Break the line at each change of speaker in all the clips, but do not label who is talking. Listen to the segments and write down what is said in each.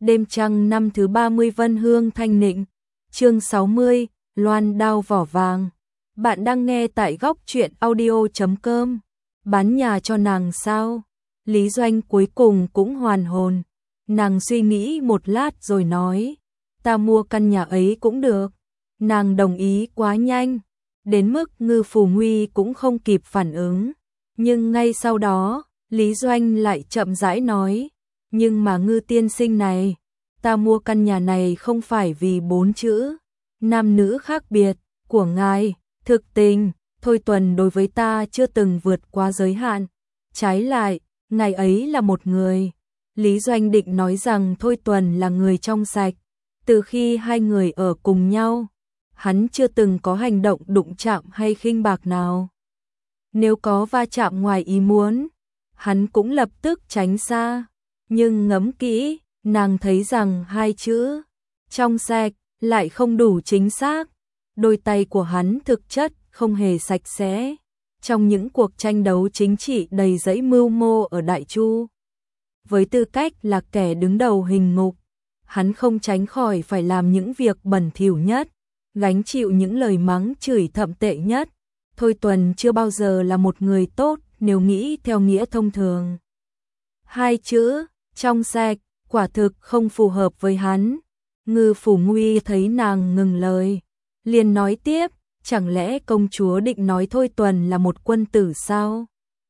Đêm trăng năm thứ 30 Vân Hương Thanh Nịnh. Chương 60, Loan đao vỏ vàng. Bạn đang nghe tại góc truyện audio.com. Bán nhà cho nàng sao? Lý Doanh cuối cùng cũng hoàn hồn. Nàng suy nghĩ một lát rồi nói, ta mua căn nhà ấy cũng được. Nàng đồng ý quá nhanh, đến mức Ngư Phù Nguy cũng không kịp phản ứng. Nhưng ngay sau đó, Lý Doanh lại chậm rãi nói, nhưng mà Ngư tiên sinh này, ta mua căn nhà này không phải vì 4 chữ nam nữ khác biệt của ngài. Thực tình, Thôi Tuần đối với ta chưa từng vượt qua giới hạn. Trái lại, ngài ấy là một người. Lý Doanh định nói rằng Thôi Tuần là người trong sạch. Từ khi hai người ở cùng nhau, hắn chưa từng có hành động đụng chạm hay khinh bạc nào. Nếu có va chạm ngoài ý muốn, hắn cũng lập tức tránh xa. Nhưng ngẫm kỹ, nàng thấy rằng hai chữ trong sạch lại không đủ chính xác. Đôi tay của hắn thực chất không hề sạch sẽ. Trong những cuộc tranh đấu chính trị đầy dẫy mưu mô ở Đại Chu, với tư cách là kẻ đứng đầu hình ngục, hắn không tránh khỏi phải làm những việc bẩn thỉu nhất, gánh chịu những lời mắng chửi thậm tệ nhất. Thôi Tuần chưa bao giờ là một người tốt nếu nghĩ theo nghĩa thông thường. Hai chữ trong sạch quả thực không phù hợp với hắn. Ngư Phù Nguy thấy nàng ngừng lời, liền nói tiếp, chẳng lẽ công chúa định nói Thôi Tuần là một quân tử sao?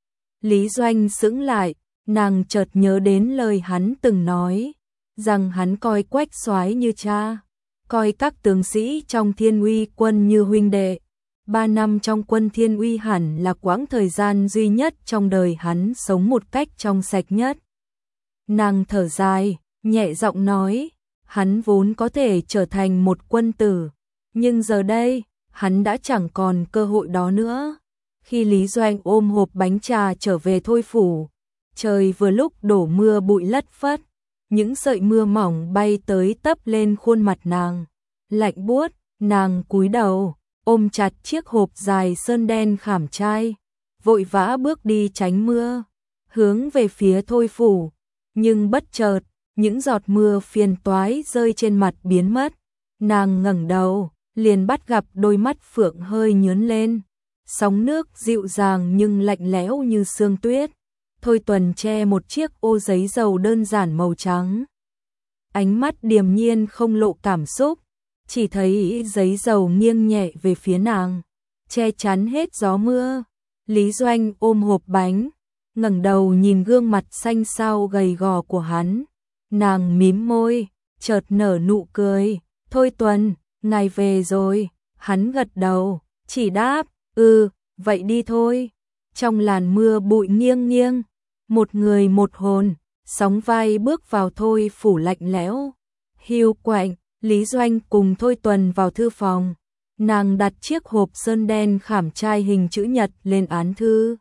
Lý Doanh sững lại, nàng chợt nhớ đến lời hắn từng nói, rằng hắn coi Quách Soái như cha, coi các tướng sĩ trong Thiên Uy quân như huynh đệ. 3 năm trong quân Thiên Uy hẳn là quãng thời gian duy nhất trong đời hắn sống một cách trong sạch nhất. Nàng thở dài, nhẹ giọng nói, hắn vốn có thể trở thành một quân tử, nhưng giờ đây, hắn đã chẳng còn cơ hội đó nữa. Khi Lý Doanh ôm hộp bánh trà trở về Thôi phủ, trời vừa lúc đổ mưa bụi lất phất, những sợi mưa mỏng bay tới tấp lên khuôn mặt nàng, lạnh buốt. Nàng cúi đầu, ôm chặt chiếc hộp dài sơn đen khảm trai, vội vã bước đi tránh mưa, hướng về phía Thôi phủ. Nhưng bất chợt, những giọt mưa phiền toái rơi trên mặt biến mất. Nàng ngẩng đầu, liền bắt gặp đôi mắt phượng hơi nhướng lên, sóng nước dịu dàng nhưng lạnh lẽo như sương tuyết. Thôi Tuần che một chiếc ô giấy dầu đơn giản màu trắng, ánh mắt điềm nhiên không lộ cảm xúc, chỉ thấy giấy dầu nghiêng nhẹ về phía nàng, che chắn hết gió mưa. Lý Doanh ôm hộp bánh, ngẩng đầu nhìn gương mặt xanh xao gầy gò của hắn. Nàng mím môi, chợt nở nụ cười. Thôi Tuần, ngài về rồi. Hắn gật đầu, chỉ đáp, vậy đi thôi. Trong làn mưa bụi nghiêng nghiêng, một người một hồn, sóng vai bước vào Thôi phủ lạnh lẽo, hiu quạnh. Lý Doanh cùng Thôi Tuần vào thư phòng. Nàng đặt chiếc hộp sơn đen khảm trai hình chữ nhật lên án thư.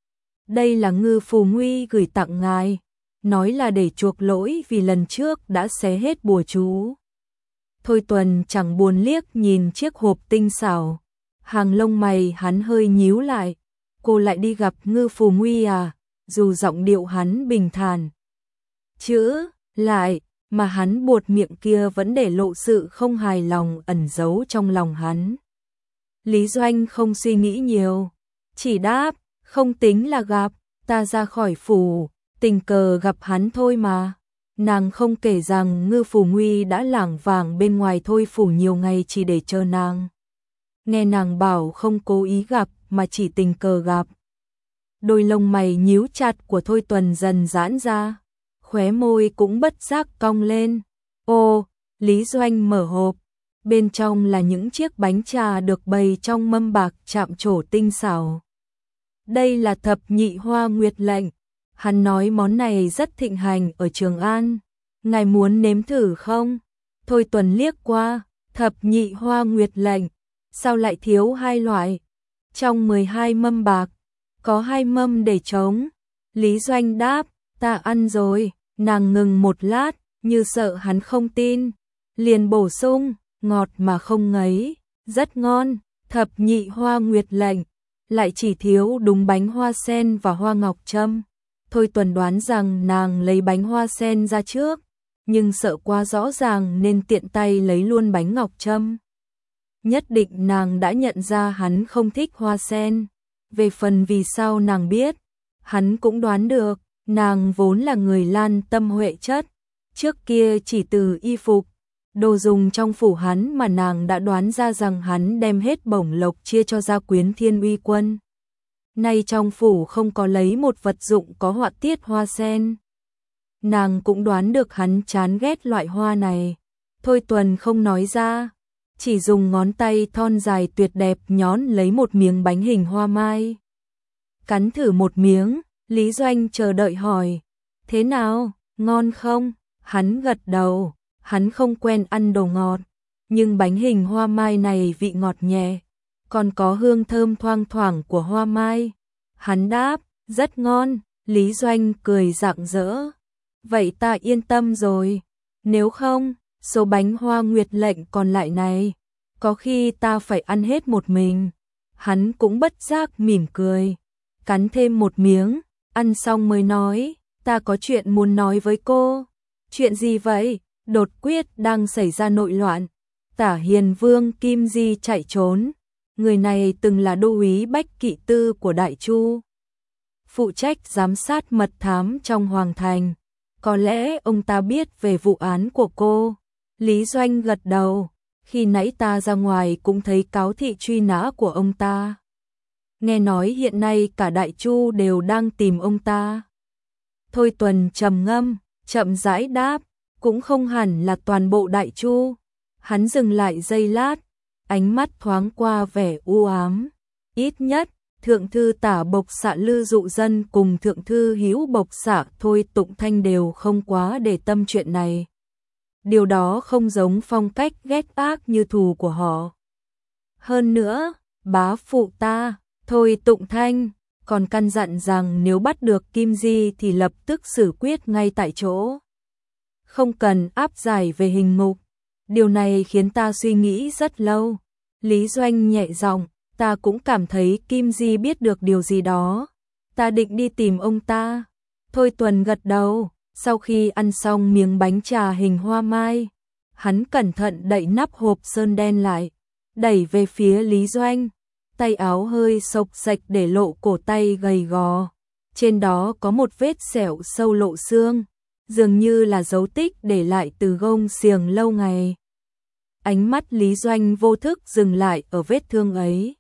Đây là Ngư Phù Nguy gửi tặng ngài, nói là để chuộc lỗi vì lần trước đã xé hết bùa chú. Thôi Tuần chẳng buồn liếc nhìn chiếc hộp tinh xảo, hàng lông mày hắn hơi nhíu lại. Cô lại đi gặp Ngư Phù Nguy à? Dù giọng điệu hắn bình thản, chữ lại mà hắn buột miệng kia vẫn để lộ sự không hài lòng ẩn giấu trong lòng hắn. Lý Doanh không suy nghĩ nhiều, chỉ đáp, không tính là gặp, ta ra khỏi phủ, tình cờ gặp hắn thôi mà. Nàng không kể rằng Ngư Phù Nguy đã lảng vảng bên ngoài Thôi phủ nhiều ngày chỉ để chờ nàng. Nghe nàng bảo không cố ý gặp mà chỉ tình cờ gặp. Đôi lông mày nhíu chặt của Thôi Tuần dần giãn ra, khóe môi cũng bất giác cong lên. Ô, Lý Doanh mở hộp, bên trong là những chiếc bánh trà được bày trong mâm bạc chạm trổ tinh xảo. Đây là thập nhị hoa nguyệt lệnh. Hắn nói món này rất thịnh hành ở Trường An. Ngài muốn nếm thử không? Thôi Tuần liếc qua, thập nhị hoa nguyệt lệnh, sao lại thiếu 2 loại? Trong 12 mâm bạc, có 2 mâm để trống. Lý Doanh đáp, ta ăn rồi. Nàng ngừng một lát, như sợ hắn không tin, liền bổ sung, ngọt mà không ngấy, rất ngon. Thập nhị hoa nguyệt lệnh, lại chỉ thiếu đúng bánh hoa sen và hoa ngọc trâm. Thôi Tuần đoán rằng nàng lấy bánh hoa sen ra trước, nhưng sợ quá rõ ràng nên tiện tay lấy luôn bánh ngọc trâm. Nhất định nàng đã nhận ra hắn không thích hoa sen. Về phần vì sao nàng biết, hắn cũng đoán được, nàng vốn là người lan tâm huệ chất. Trước kia chỉ từ y phục, đồ dùng trong phủ hắn mà nàng đã đoán ra rằng hắn đem hết bổng lộc chia cho gia quyến Thiên Uy Quân. Nay trong phủ không có lấy một vật dụng có họa tiết hoa sen. Nàng cũng đoán được hắn chán ghét loại hoa này. Thôi Tuần không nói ra, chỉ dùng ngón tay thon dài tuyệt đẹp nhón lấy một miếng bánh hình hoa mai. Cắn thử một miếng, Lý Doanh chờ đợi hỏi, thế nào, ngon không? Hắn gật đầu, hắn không quen ăn đồ ngọt, nhưng bánh hình hoa mai này vị ngọt nhẹ, còn có hương thơm thoang thoảng của hoa mai. Hắn đáp, rất ngon. Lý Doanh cười rạng rỡ. Vậy ta yên tâm rồi, nếu không, số bánh hoa nguyệt lệnh còn lại này, có khi ta phải ăn hết một mình. Hắn cũng bất giác mỉm cười, cắn thêm một miếng, ăn xong mới nói, ta có chuyện muốn nói với cô. Chuyện gì vậy? Đột quyết đang xảy ra nội loạn, Tả Hiền Vương Kim Di chạy trốn. Người này từng là đô úy Bách Kỵ Tư của Đại Chu, phụ trách giám sát mật thám trong hoàng thành. Có lẽ ông ta biết về vụ án của cô. Lý Doanh gật đầu, khi nãy ta ra ngoài cũng thấy cáo thị truy nã của ông ta. Nghe nói hiện nay cả Đại Chu đều đang tìm ông ta. Thôi Tuần trầm ngâm, chậm rãi đáp, cũng không hẳn là toàn bộ Đại Chu. Hắn dừng lại giây lát, ánh mắt thoáng qua vẻ u ám. Ít nhất, Thượng thư Tả Bộc Xạ Lư Dụ Dân cùng Thượng thư Hữu Bộc Xạ Thôi Tụng Thanh đều không quá để tâm chuyện này. Điều đó không giống phong cách ghét ác như thù của họ. Hơn nữa, bá phụ ta, Thôi Tụng Thanh, còn căn dặn rằng nếu bắt được Kim Di thì lập tức xử quyết ngay tại chỗ. Không cần áp giải về hình ngục. Điều này khiến ta suy nghĩ rất lâu. Lý Doanh nhẹ giọng, ta cũng cảm thấy Kim Di biết được điều gì đó. Ta định đi tìm ông ta. Thôi Tuần gật đầu, sau khi ăn xong miếng bánh trà hình hoa mai, hắn cẩn thận đậy nắp hộp sơn đen lại, đẩy về phía Lý Doanh. Tay áo hơi xộc xệch để lộ cổ tay gầy gò. Trên đó có một vết sẹo sâu lộ xương, dường như là dấu tích để lại từ gông xiềng lâu ngày. Ánh mắt Lý Doanh vô thức dừng lại ở vết thương ấy.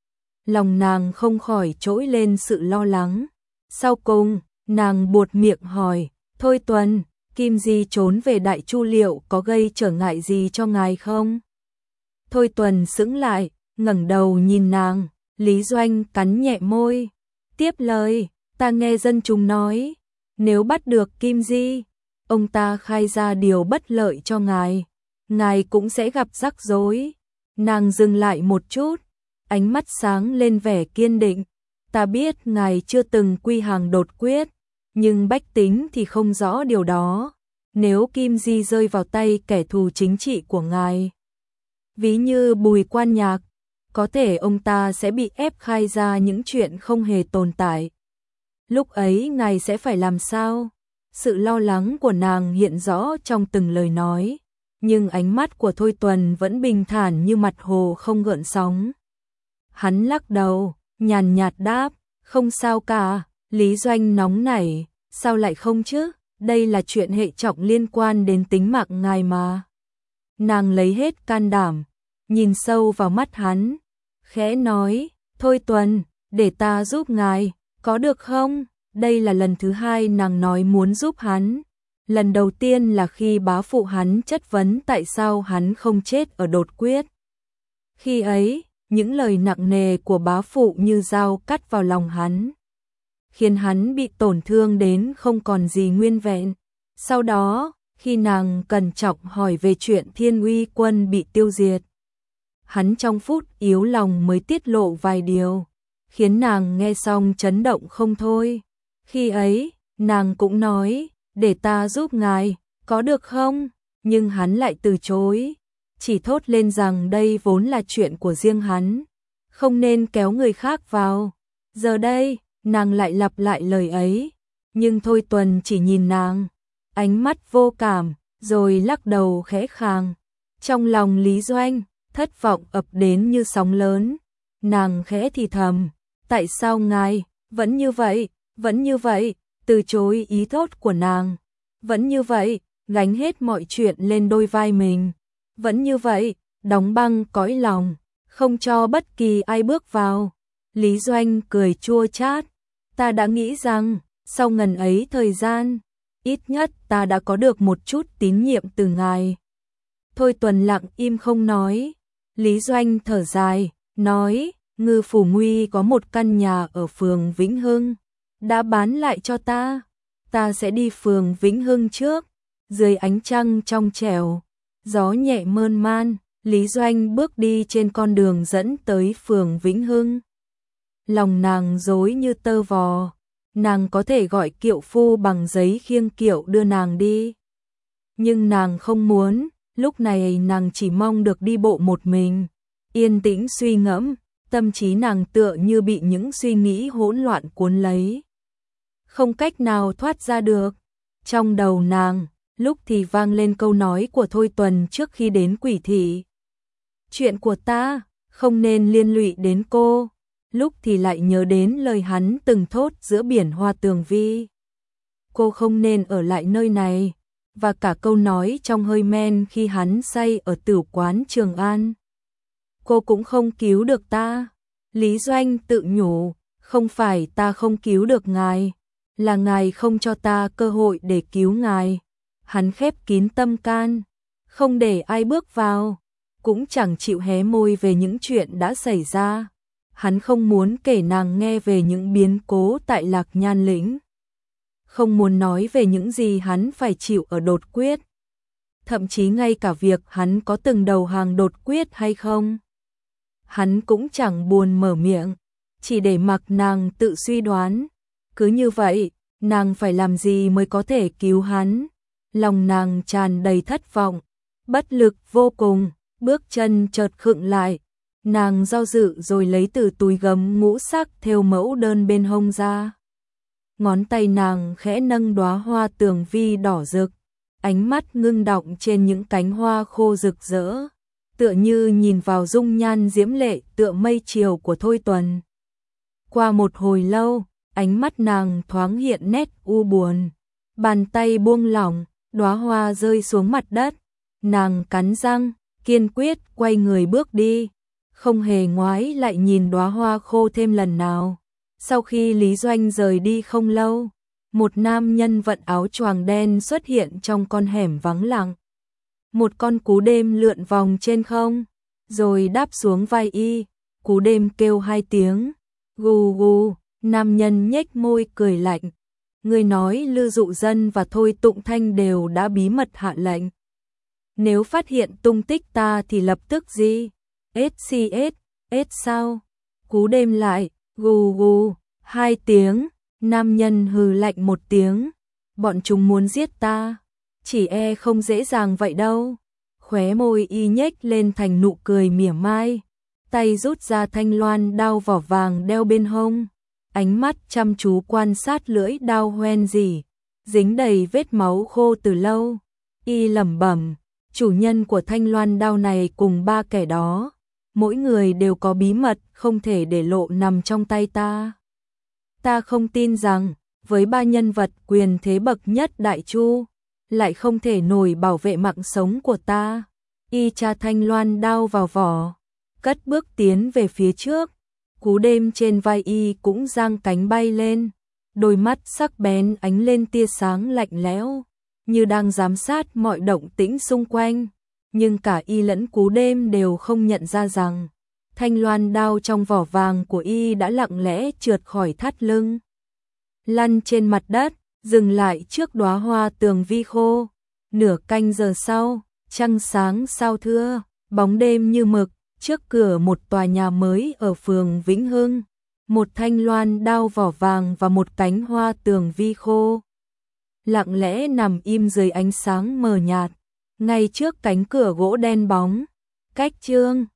Lòng nàng không khỏi trỗi lên sự lo lắng. Sau cùng, nàng buột miệng hỏi, Thôi Tuần, Kim Di trốn về Đại Chu liệu có gây trở ngại gì cho ngài không? Thôi Tuần sững lại, ngẩng đầu nhìn nàng. Lý Doanh cắn nhẹ môi, tiếp lời, ta nghe dân chúng nói, nếu bắt được Kim Di, ông ta khai ra điều bất lợi cho ngài, ngài cũng sẽ gặp rắc rối. Nàng dừng lại một chút, ánh mắt sáng lên vẻ kiên định. Ta biết ngài chưa từng quy hàng đột quyết, nhưng bách tính thì không rõ điều đó. Nếu Kim Di rơi vào tay kẻ thù chính trị của ngài, ví như Bùi Quan Nhạc, có thể ông ta sẽ bị ép khai ra những chuyện không hề tồn tại. Lúc ấy ngài sẽ phải làm sao? Sự lo lắng của nàng hiện rõ trong từng lời nói, nhưng ánh mắt của Thôi Tuần vẫn bình thản như mặt hồ không gợn sóng. Hắn lắc đầu, nhàn nhạt đáp, không sao cả. Lý Doanh nóng nảy, sao lại không chứ? Đây là chuyện hệ trọng liên quan đến tính mạng ngài mà. Nàng lấy hết can đảm, nhìn sâu vào mắt hắn, khẽ nói, Thôi Tuần, để ta giúp ngài, có được không? Đây là lần thứ hai nàng nói muốn giúp hắn. Lần đầu tiên là khi bá phụ hắn chất vấn tại sao hắn không chết ở đột quyết. Khi ấy, những lời nặng nề của bá phụ như dao cắt vào lòng hắn, khiến hắn bị tổn thương đến không còn gì nguyên vẹn. Sau đó, khi nàng cẩn trọng hỏi về chuyện Thiên Uy Quân bị tiêu diệt, hắn trong phút yếu lòng mới tiết lộ vài điều, khiến nàng nghe xong chấn động không thôi. Khi ấy, nàng cũng nói, để ta giúp ngài, có được không? Nhưng hắn lại từ chối, chỉ thốt lên rằng đây vốn là chuyện của riêng hắn, không nên kéo người khác vào. Giờ đây, nàng lại lặp lại lời ấy, nhưng Thôi Tuần chỉ nhìn nàng, ánh mắt vô cảm, rồi lắc đầu khẽ khàng. Trong lòng Lý Doanh, thất vọng ập đến như sóng lớn. Nàng khẽ thì thầm, tại sao ngài vẫn như vậy, từ chối ý tốt của nàng. Vẫn như vậy, gánh hết mọi chuyện lên đôi vai mình. Vẫn như vậy, đóng băng cõi lòng, không cho bất kỳ ai bước vào. Lý Doanh cười chua chát, ta đã nghĩ rằng, sau ngần ấy thời gian, ít nhất ta đã có được một chút tín nhiệm từ ngài. Thôi Tuần lặng im không nói. Lý Doanh thở dài, nói, Ngư Phủ Nguy có một căn nhà ở phường Vĩnh Hưng, đã bán lại cho ta. Ta sẽ đi phường Vĩnh Hưng trước. Dưới ánh trăng trong trẻo, gió nhẹ mơn man, Lý Doanh bước đi trên con đường dẫn tới phường Vĩnh Hưng. Lòng nàng rối như tơ vò, nàng có thể gọi kiệu phu bằng giấy khiêng kiệu đưa nàng đi. Nhưng nàng không muốn, lúc này nàng chỉ mong được đi bộ một mình, yên tĩnh suy ngẫm, tâm trí nàng tựa như bị những suy nghĩ hỗn loạn cuốn lấy. Không cách nào thoát ra được. Trong đầu nàng, lúc thì vang lên câu nói của Thôi Tuần trước khi đến Quỷ Thị. Chuyện của ta, không nên liên lụy đến cô. Lúc thì lại nhớ đến lời hắn từng thốt giữa biển Hoa Tường Vi. Cô không nên ở lại nơi này. Và cả câu nói trong hơi men khi hắn say ở tử quán Trường An. Cô cũng không cứu được ta. Lý Doanh tự nhủ, không phải ta không cứu được ngài, là ngài không cho ta cơ hội để cứu ngài. Hắn khép kín tâm can, không để ai bước vào, cũng chẳng chịu hé môi về những chuyện đã xảy ra. Hắn không muốn kể nàng nghe về những biến cố tại Lạc Nhan Lĩnh, không muốn nói về những gì hắn phải chịu ở Đột Quyết, thậm chí ngay cả việc hắn có từng đầu hàng Đột Quyết hay không. Hắn cũng chẳng buồn mở miệng, chỉ để mặc nàng tự suy đoán. Cứ như vậy, nàng phải làm gì mới có thể cứu hắn? Lòng nàng tràn đầy thất vọng, bất lực vô cùng, bước chân chợt khựng lại. Nàng do dự rồi lấy từ túi gấm ngũ sắc thêu mẫu đơn bên hông ra. Ngón tay nàng khẽ nâng đóa hoa tường vi đỏ rực, ánh mắt ngưng đọng trên những cánh hoa khô rực rỡ, tựa như nhìn vào dung nhan diễm lệ tựa mây chiều của Thôi Tuần. Qua một hồi lâu, ánh mắt nàng thoáng hiện nét u buồn, bàn tay buông lỏng, đóa hoa rơi xuống mặt đất. Nàng cắn răng, kiên quyết quay người bước đi, không hề ngoái lại nhìn đóa hoa khô thêm lần nào. Sau khi Lý Doanh rời đi không lâu, một nam nhân vận áo choàng đen xuất hiện trong con hẻm vắng lặng. Một con cú đêm lượn vòng trên không, rồi đáp xuống vai y. Cú đêm kêu 2 tiếng, gù gù. Nam nhân nhếch môi cười lạnh. Người nói Lư Dụ Dân và Thôi Tụng Thanh đều đã bí mật hạ lệnh. Nếu phát hiện tung tích ta thì lập tức gì? SCS sao? Cú đêm lại, gù gù, 2 tiếng. Nam nhân hừ lạnh 1 tiếng. Bọn chúng muốn giết ta, chỉ e không dễ dàng vậy đâu. Khóe môi y nhếch lên thành nụ cười mỉa mai, tay rút ra thanh loan đao vỏ vàng đeo bên hông, ánh mắt chăm chú quan sát lưỡi đao hoen rỉ, dính đầy vết máu khô từ lâu. Y lẩm bẩm, chủ nhân của thanh loan đao này cùng 3 kẻ đó, mỗi người đều có bí mật không thể để lộ nằm trong tay ta. Ta không tin rằng, với 3 nhân vật quyền thế bậc nhất Đại Chu, lại không thể nổi bảo vệ mạng sống của ta. Y tra thanh loan đao vào vỏ, cất bước tiến về phía trước. Cú đêm trên vai y cũng giang cánh bay lên, đôi mắt sắc bén ánh lên tia sáng lạnh lẽo, như đang giám sát mọi động tĩnh xung quanh. Nhưng cả y lẫn cú đêm đều không nhận ra rằng thanh loan đao trong vỏ vàng của y đã lặng lẽ trượt khỏi thắt lưng, lăn trên mặt đất, dừng lại trước đóa hoa tường vi khô. Nửa canh giờ sau, trăng sáng sao thưa, bóng đêm như mực, trước cửa một tòa nhà mới ở phường Vĩnh Hưng, một thanh loan đao vỏ vàng và một cánh hoa tường vi khô lặng lẽ nằm im dưới ánh sáng mờ nhạt, ngay trước cánh cửa gỗ đen bóng. Cách chương